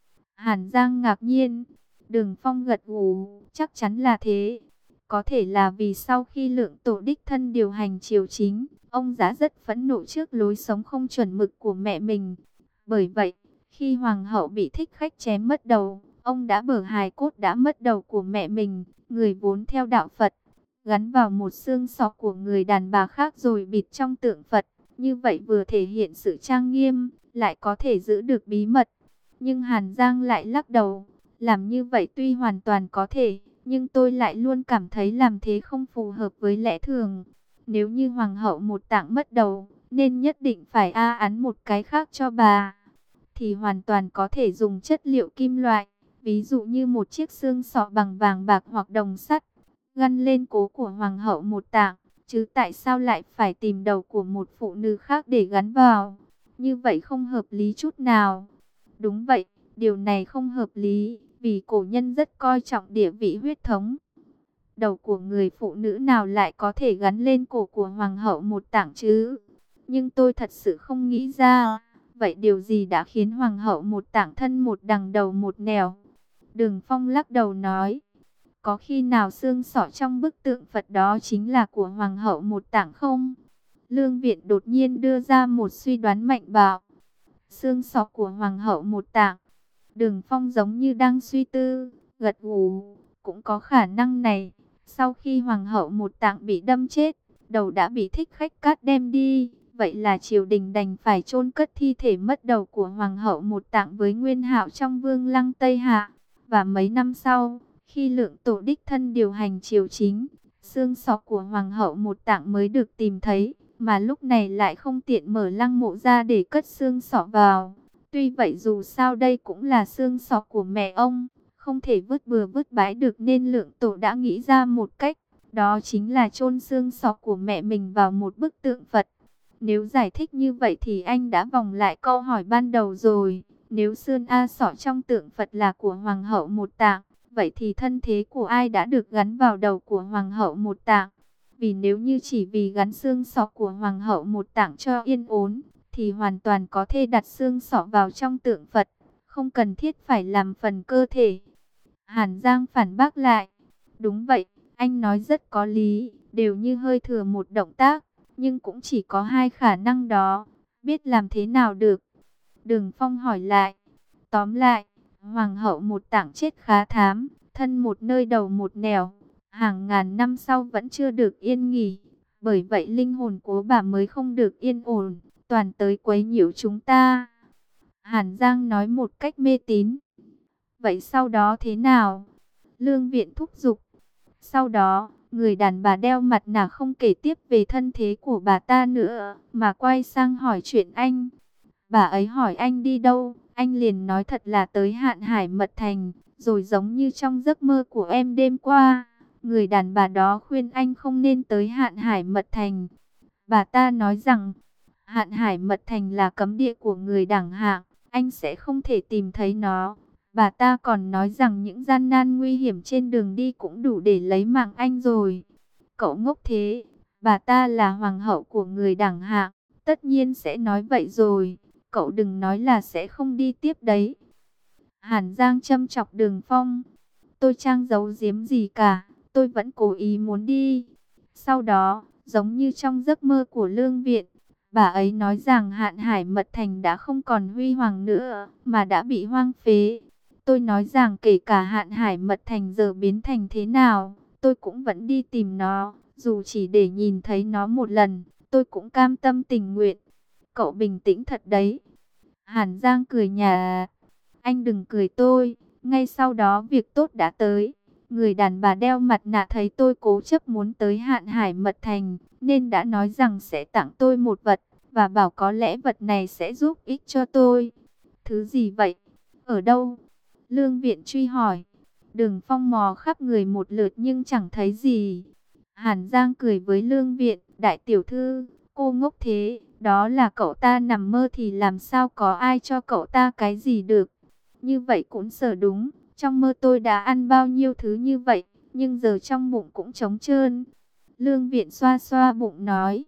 Hàn Giang ngạc nhiên, Đường Phong gật gù, chắc chắn là thế. Có thể là vì sau khi Lượng Tổ đích thân điều hành triều chính, ông đã rất phẫn nộ trước lối sống không chuẩn mực của mẹ mình. Bởi vậy, khi Hoàng hậu bị thích khách chém mất đầu, ông đã bở hài cốt đã mất đầu của mẹ mình, người vốn theo đạo Phật, gắn vào một xương sọ của người đàn bà khác rồi bịt trong tượng Phật. Như vậy vừa thể hiện sự trang nghiêm, lại có thể giữ được bí mật. Nhưng Hàn Giang lại lắc đầu, làm như vậy tuy hoàn toàn có thể, nhưng tôi lại luôn cảm thấy làm thế không phù hợp với lẽ thường. Nếu như Hoàng hậu Một Tạng mất đầu, nên nhất định phải a ấn một cái khác cho bà, thì hoàn toàn có thể dùng chất liệu kim loại, ví dụ như một chiếc xương sọ bằng vàng bạc hoặc đồng sắt, gắn lên cố của Hoàng hậu Một Tạng. Chứ tại sao lại phải tìm đầu của một phụ nữ khác để gắn vào? Như vậy không hợp lý chút nào. Đúng vậy, điều này không hợp lý, vì cổ nhân rất coi trọng địa vị huyết thống. Đầu của người phụ nữ nào lại có thể gắn lên cổ của Hoàng hậu Một Tạng chứ? Nhưng tôi thật sự không nghĩ ra, vậy điều gì đã khiến Hoàng hậu Một Tạng thân một đằng đầu một nẻo? Đường Phong lắc đầu nói, có khi nào xương sọ trong bức tượng Phật đó chính là của Hoàng hậu Một Tạng không? Lương Viện đột nhiên đưa ra một suy đoán mạnh bạo. Xương sọ của Hoàng hậu Một Tạng. Đường Phong giống như đang suy tư, gật gù, cũng có khả năng này. Sau khi Hoàng hậu Một Tạng bị đâm chết, đầu đã bị thích khách cát đem đi. Vậy là triều đình đành phải chôn cất thi thể mất đầu của Hoàng hậu Một Tạng với Nguyên Hạo trong Vương Lăng Tây Hạ. Và mấy năm sau, khi Lượng Tổ đích thân điều hành triều chính, xương sọ của Hoàng hậu Một Tạng mới được tìm thấy. Mà lúc này lại không tiện mở lăng mộ ra để cất xương sọ vào. Tuy vậy dù sao đây cũng là xương sọ của mẹ ông, không thể vứt bừa vứt bãi được, nên Lượng Tổ đã nghĩ ra một cách, đó chính là chôn xương sọ của mẹ mình vào một bức tượng Phật. Nếu giải thích như vậy thì anh đã vòng lại câu hỏi ban đầu rồi. Nếu xương A sọ trong tượng Phật là của Hoàng hậu Một Tạng, vậy thì thân thế của ai đã được gắn vào đầu của Hoàng hậu Một Tạng? Vì nếu như chỉ vì gắn xương sọ của Hoàng hậu Một Tạng cho yên ổn, thì hoàn toàn có thể đặt xương sọ vào trong tượng Phật, không cần thiết phải làm phần cơ thể. Hàn Giang phản bác lại, đúng vậy, anh nói rất có lý, đều như hơi thừa một động tác, nhưng cũng chỉ có hai khả năng đó, biết làm thế nào được? Đường Phong hỏi lại, tóm lại, Hoàng hậu Một Tạng chết khá thảm, thân một nơi đầu một nẻo, hàng ngàn năm sau vẫn chưa được yên nghỉ, bởi vậy linh hồn của bà mới không được yên ổn, toàn tới quấy nhiễu chúng ta. Hàn Giang nói một cách mê tín. Vậy sau đó thế nào? Lương Viện thúc giục. Sau đó, người đàn bà đeo mặt nạ không kể tiếp về thân thế của bà ta nữa, mà quay sang hỏi chuyện anh. Bà ấy hỏi anh đi đâu, anh liền nói thật là tới Hạn Hải Mật Thành, rồi giống như trong giấc mơ của em đêm qua, người đàn bà đó khuyên anh không nên tới Hạn Hải Mật Thành. Bà ta nói rằng, Hạn Hải Mật Thành là cấm địa của người đẳng hạng, anh sẽ không thể tìm thấy nó. Bà ta còn nói rằng những gian nan nguy hiểm trên đường đi cũng đủ để lấy mạng anh rồi. Cậu ngốc thế, bà ta là hoàng hậu của người đẳng hạng, tất nhiên sẽ nói vậy rồi. Cậu đừng nói là sẽ không đi tiếp đấy. Hàn Giang châm chọc Đường Phong. Tôi trang giấu giếm gì cả, tôi vẫn cố ý muốn đi. Sau đó, giống như trong giấc mơ của Lương Viện, bà ấy nói rằng Hạn Hải Mật Thành đã không còn huy hoàng nữa, mà đã bị hoang phế. Tôi nói rằng kể cả Hạn Hải Mật Thành giờ biến thành thế nào, tôi cũng vẫn đi tìm nó, dù chỉ để nhìn thấy nó một lần, tôi cũng cam tâm tình nguyện. Cậu bình tĩnh thật đấy. Hàn Giang cười nhạt. Anh đừng cười tôi. Ngay sau đó việc tốt đã tới. Người đàn bà đeo mặt nạ thấy tôi cố chấp muốn tới Hạn Hải Mật Thành, nên đã nói rằng sẽ tặng tôi một vật, và bảo có lẽ vật này sẽ giúp ích cho tôi. Thứ gì vậy? Ở đâu? Lương Viện truy hỏi. Đường Phong mò khắp người một lượt nhưng chẳng thấy gì. Hàn Giang cười với Lương Viện. Đại tiểu thư, cô ngốc thế, đó là cậu ta nằm mơ thì làm sao có ai cho cậu ta cái gì được. Như vậy cũng sợ đúng, trong mơ tôi đã ăn bao nhiêu thứ như vậy, nhưng giờ trong bụng cũng trống trơn. Lương Viện xoa xoa bụng nói.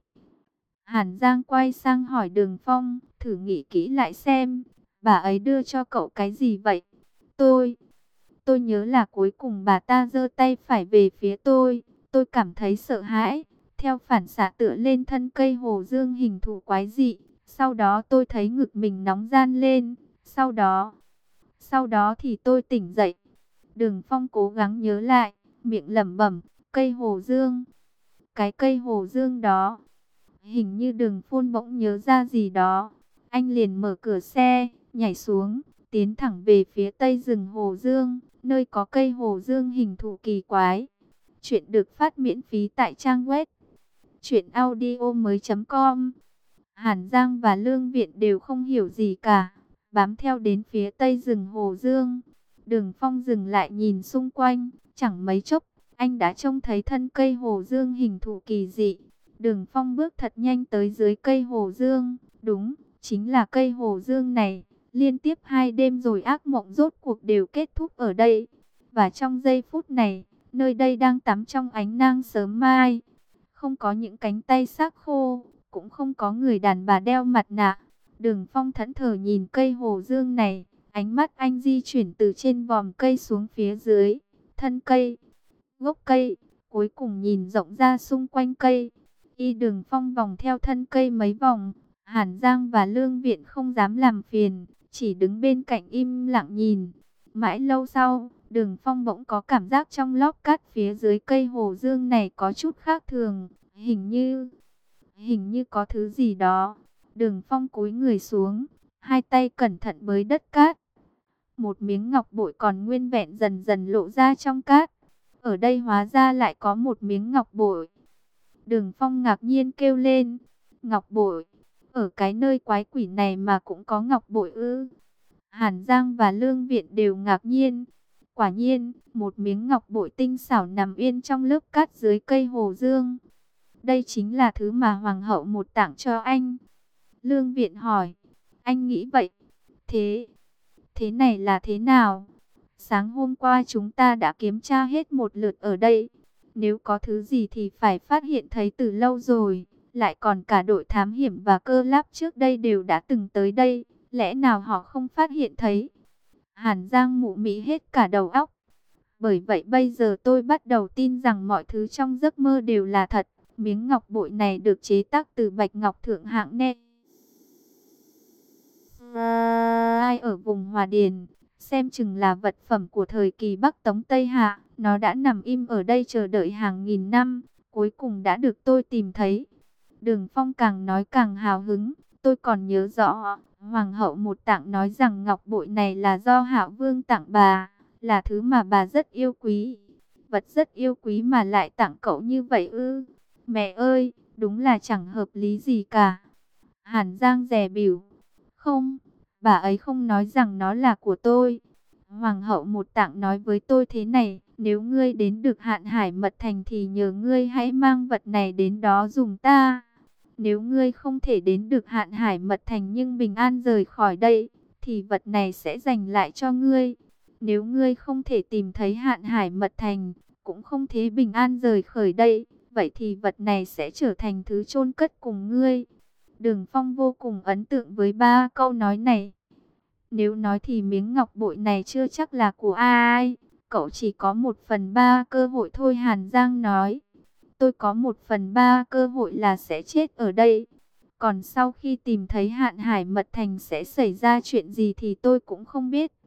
Hàn Giang quay sang hỏi Đường Phong, thử nghĩ kỹ lại xem, bà ấy đưa cho cậu cái gì vậy? Tôi, tôi nhớ là cuối cùng bà ta giơ tay phải về phía tôi, tôi cảm thấy sợ hãi. Theo phản xạ tựa lên thân cây hồ dương hình thù quái dị. Sau đó tôi thấy ngực mình nóng ran lên. Sau đó, sau đó thì tôi tỉnh dậy. Đường Phong cố gắng nhớ lại, miệng lẩm bẩm, cây hồ dương. Cái cây hồ dương đó. Hình như Đường Phôn bỗng nhớ ra gì đó. Anh liền mở cửa xe, nhảy xuống, tiến thẳng về phía tây rừng hồ dương, nơi có cây hồ dương hình thù kỳ quái. Chuyện được phát miễn phí tại trang web chuyện audio mới chấm com. Hàn Giang và Lương Viện đều không hiểu gì cả, bám theo đến phía tây rừng hồ dương. Đường Phong dừng lại nhìn xung quanh, chẳng mấy chốc, anh đã trông thấy thân cây hồ dương hình thù kỳ dị. Đường Phong bước thật nhanh tới dưới cây hồ dương, đúng, chính là cây hồ dương này. Liên tiếp hai đêm rồi ác mộng rốt cuộc đều kết thúc ở đây. Và trong giây phút này, nơi đây đang tắm trong ánh nắng sớm mai. Không có những cánh tay xác khô, cũng không có người đàn bà đeo mặt nạ. Đường Phong thẫn thờ nhìn cây hồ dương này, ánh mắt anh di chuyển từ trên vòm cây xuống phía dưới, thân cây, gốc cây, cuối cùng nhìn rộng ra xung quanh cây. Y Đường Phong vòng theo thân cây mấy vòng, Hàn Giang và Lương Viện không dám làm phiền, chỉ đứng bên cạnh im lặng nhìn. Mãi lâu sau, Đường Phong bỗng có cảm giác trong lóc cát phía dưới cây hồ dương này có chút khác thường, hình như, hình như có thứ gì đó. Đường Phong cúi người xuống, hai tay cẩn thận bới đất cát. Một miếng ngọc bội còn nguyên vẹn dần dần lộ ra trong cát. Ở đây hóa ra lại có một miếng ngọc bội. Đường Phong ngạc nhiên kêu lên, ngọc bội, ở cái nơi quái quỷ này mà cũng có ngọc bội ư? Hàn Giang và Lương Viện đều ngạc nhiên. Quả nhiên, một miếng ngọc bội tinh xảo nằm yên trong lớp cát dưới cây hồ dương. Đây chính là thứ mà Hoàng hậu một tặng cho anh. Lương Viện hỏi, anh nghĩ vậy? Thế, thế này là thế nào? Sáng hôm qua chúng ta đã kiểm tra hết một lượt ở đây. Nếu có thứ gì thì phải phát hiện thấy từ lâu rồi. Lại còn cả đội thám hiểm và cơ láp trước đây đều đã từng tới đây. Lẽ nào họ không phát hiện thấy? Hàn Giang mụ mị hết cả đầu óc. Bởi vậy bây giờ tôi bắt đầu tin rằng mọi thứ trong giấc mơ đều là thật. Miếng ngọc bội này được chế tác từ bạch ngọc thượng hạng nè. Ai ở vùng Hòa Điền, xem chừng là vật phẩm của thời kỳ Bắc Tống Tây Hạ. Nó đã nằm im ở đây chờ đợi hàng nghìn năm, cuối cùng đã được tôi tìm thấy. Đường Phong càng nói càng hào hứng. Tôi còn nhớ rõ, Hoàng hậu một tặng nói rằng ngọc bội này là do Hạo Vương tặng bà, là thứ mà bà rất yêu quý. Vật rất yêu quý mà lại tặng cậu như vậy ư? Mẹ ơi, đúng là chẳng hợp lý gì cả. Hàn Giang dè bỉu. Không, bà ấy không nói rằng nó là của tôi. Hoàng hậu một tặng nói với tôi thế này, nếu ngươi đến được Hạn Hải Mật Thành thì nhờ ngươi hãy mang vật này đến đó dùng ta. Nếu ngươi không thể đến được Hạn Hải Mật Thành nhưng bình an rời khỏi đây, thì vật này sẽ dành lại cho ngươi. Nếu ngươi không thể tìm thấy Hạn Hải Mật Thành, cũng không thể bình an rời khỏi đây, vậy thì vật này sẽ trở thành thứ chôn cất cùng ngươi. Đường Phong vô cùng ấn tượng với ba câu nói này. Nếu nói thì miếng ngọc bội này chưa chắc là của ai, cậu chỉ có một phần ba cơ hội thôi. Hàn Giang nói. Tôi có một phần ba cơ hội là sẽ chết ở đây. Còn sau khi tìm thấy Hạn Hải Mật Thành sẽ xảy ra chuyện gì thì tôi cũng không biết.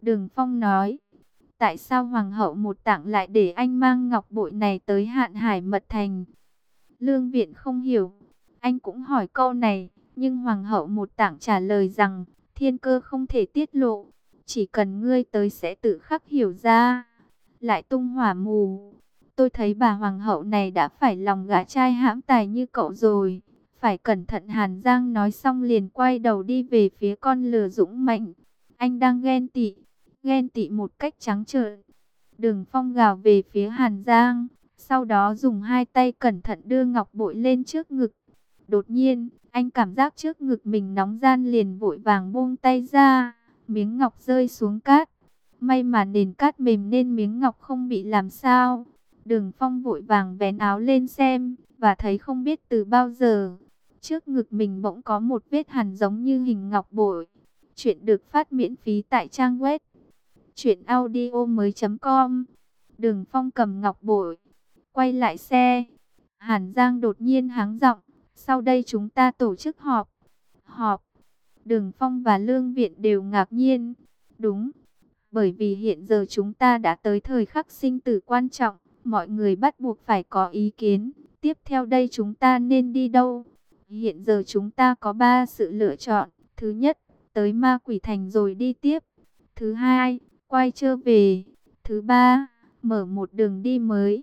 Đường Phong nói, tại sao Hoàng hậu Một Tạng lại để anh mang ngọc bội này tới Hạn Hải Mật Thành? Lương Viện không hiểu, anh cũng hỏi câu này, nhưng Hoàng hậu Một Tạng trả lời rằng, thiên cơ không thể tiết lộ, chỉ cần ngươi tới sẽ tự khắc hiểu ra. Lại tung hỏa mù, tôi thấy bà Hoàng hậu này đã phải lòng gã trai hãm tài như cậu rồi. Phải cẩn thận. Hàn Giang nói xong liền quay đầu đi về phía con lừa dũng mãnh. Anh đang ghen tị, ghen tị một cách trắng trợn. Đường Phong gào về phía Hàn Giang, sau đó dùng hai tay cẩn thận đưa ngọc bội lên trước ngực. Đột nhiên, anh cảm giác trước ngực mình nóng gian liền vội vàng buông tay ra, miếng ngọc rơi xuống cát. May mà nền cát mềm nên miếng ngọc không bị làm sao. Đường Phong vội vàng vén áo lên xem, và thấy không biết từ bao giờ, trước ngực mình bỗng có một vết hằn giống như hình ngọc bội. Chuyện được phát miễn phí tại trang web truyện audio mới chấm com. Đường Phong cầm ngọc bội, quay lại xe. Hàn Giang đột nhiên háng giọng, sau đây chúng ta tổ chức họp. Họp? Đường Phong và Lương Viện đều ngạc nhiên. Đúng, bởi vì hiện giờ chúng ta đã tới thời khắc sinh tử quan trọng, mọi người bắt buộc phải có ý kiến. Tiếp theo đây chúng ta nên đi đâu? Hiện giờ chúng ta có ba sự lựa chọn. Thứ nhất, tới Ma Quỷ Thành rồi đi tiếp. Thứ hai, quay trở về. Thứ ba, mở một đường đi mới.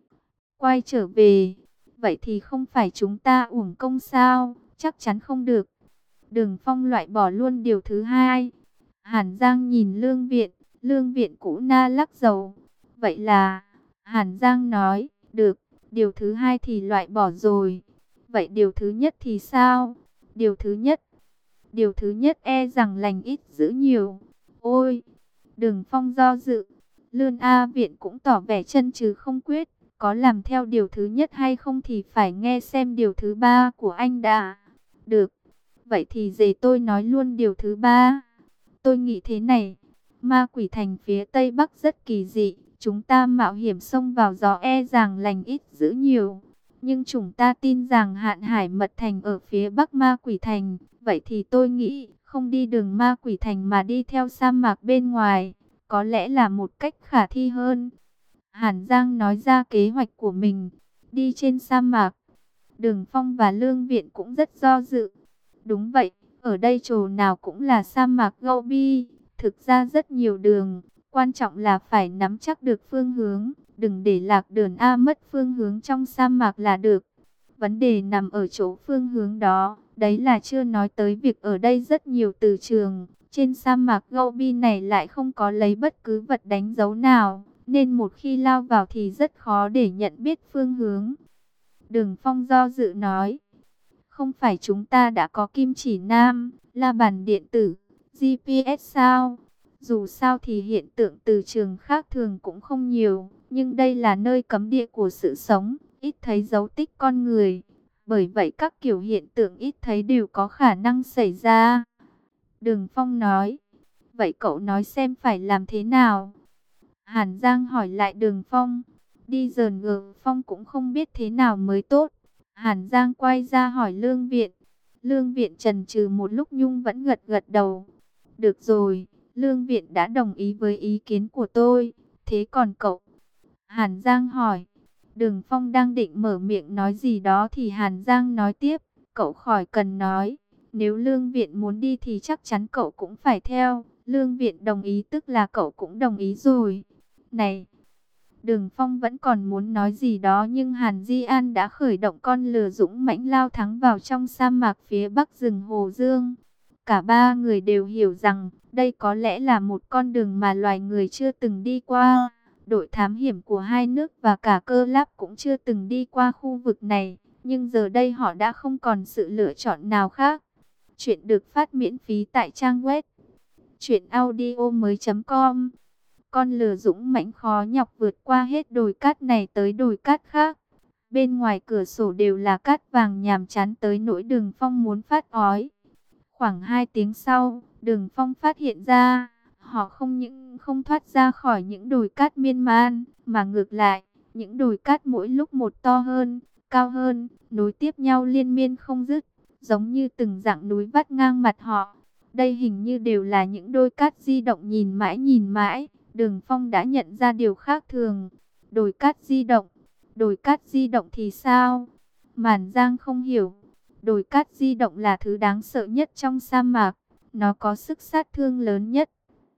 Quay trở về. Vậy thì không phải chúng ta uổng công sao? Chắc chắn không được. Đường Phong loại bỏ luôn điều thứ hai. Hàn Giang nhìn Lương Viện. Lương Viện cũ na lắc đầu. Vậy là... Hàn Giang nói, được, điều thứ hai thì loại bỏ rồi. Vậy điều thứ nhất thì sao? Điều thứ nhất, điều thứ nhất e rằng lành ít dữ nhiều. Ôi, Đường Phong do dự. Lương A Viện cũng tỏ vẻ chân chứ không quyết. Có làm theo điều thứ nhất hay không thì phải nghe xem điều thứ ba của anh đã. Được, vậy thì để tôi nói luôn điều thứ ba. Tôi nghĩ thế này, Ma Quỷ Thành phía Tây Bắc rất kỳ dị. Chúng ta mạo hiểm xông vào gió e rằng lành ít dữ nhiều. Nhưng chúng ta tin rằng Hạn Hải Mật Thành ở phía Bắc Ma Quỷ Thành. Vậy thì tôi nghĩ không đi đường Ma Quỷ Thành mà đi theo sa mạc bên ngoài. Có lẽ là một cách khả thi hơn. Hàn Giang nói ra kế hoạch của mình. Đi trên sa mạc. Đường Phong và Lương Viện cũng rất do dự. Đúng vậy, ở đây chỗ nào cũng là sa mạc Gobi. Thực ra rất nhiều đường. Quan trọng là phải nắm chắc được phương hướng, đừng để lạc đường A mất phương hướng trong sa mạc là được. Vấn đề nằm ở chỗ phương hướng đó, đấy là chưa nói tới việc ở đây rất nhiều từ trường. Trên sa mạc Gobi này lại không có lấy bất cứ vật đánh dấu nào, nên một khi lao vào thì rất khó để nhận biết phương hướng. Đường Phong do dự nói, không phải chúng ta đã có kim chỉ nam, la bàn điện tử, giê pê ét sao? Dù sao thì hiện tượng từ trường khác thường cũng không nhiều, nhưng đây là nơi cấm địa của sự sống, ít thấy dấu tích con người. Bởi vậy các kiểu hiện tượng ít thấy đều có khả năng xảy ra. Đường Phong nói, vậy cậu nói xem phải làm thế nào? Hàn Giang hỏi lại Đường Phong, đi dờn gờ Phong cũng không biết thế nào mới tốt. Hàn Giang quay ra hỏi Lương Viện. Lương Viện chần chừ một lúc nhưng vẫn gật gật đầu. Được rồi. Lương Viện đã đồng ý với ý kiến của tôi. Thế còn cậu? Hàn Giang hỏi. Đường Phong đang định mở miệng nói gì đó thì Hàn Giang nói tiếp. Cậu khỏi cần nói. Nếu Lương Viện muốn đi thì chắc chắn cậu cũng phải theo. Lương Viện đồng ý tức là cậu cũng đồng ý rồi. Này! Đường Phong vẫn còn muốn nói gì đó nhưng Hàn Di An đã khởi động con lừa dũng mãnh lao thắng vào trong sa mạc phía bắc rừng Hồ Dương. Cả ba người đều hiểu rằng đây có lẽ là một con đường mà loài người chưa từng đi qua. Đội thám hiểm của hai nước và cả Cơ Láp cũng chưa từng đi qua khu vực này. Nhưng giờ đây họ đã không còn sự lựa chọn nào khác. Chuyện được phát miễn phí tại trang web truyện audio mới chấm com. Con lừa dũng mãnh khó nhọc vượt qua hết đồi cát này tới đồi cát khác. Bên ngoài cửa sổ đều là cát vàng nhàm chán tới nỗi Đường Phong muốn phát ói. Khoảng hai tiếng sau, Đường Phong phát hiện ra, họ không những không thoát ra khỏi những đồi cát miên man, mà ngược lại, những đồi cát mỗi lúc một to hơn, cao hơn, nối tiếp nhau liên miên không dứt, giống như từng dãy núi vắt ngang mặt họ. Đây hình như đều là những đôi cát di động. Nhìn mãi nhìn mãi, Đường Phong đã nhận ra điều khác thường. Đồi cát di động, đồi cát di động thì sao? Màn Giang không hiểu. Đồi cát di động là thứ đáng sợ nhất trong sa mạc. Nó có sức sát thương lớn nhất.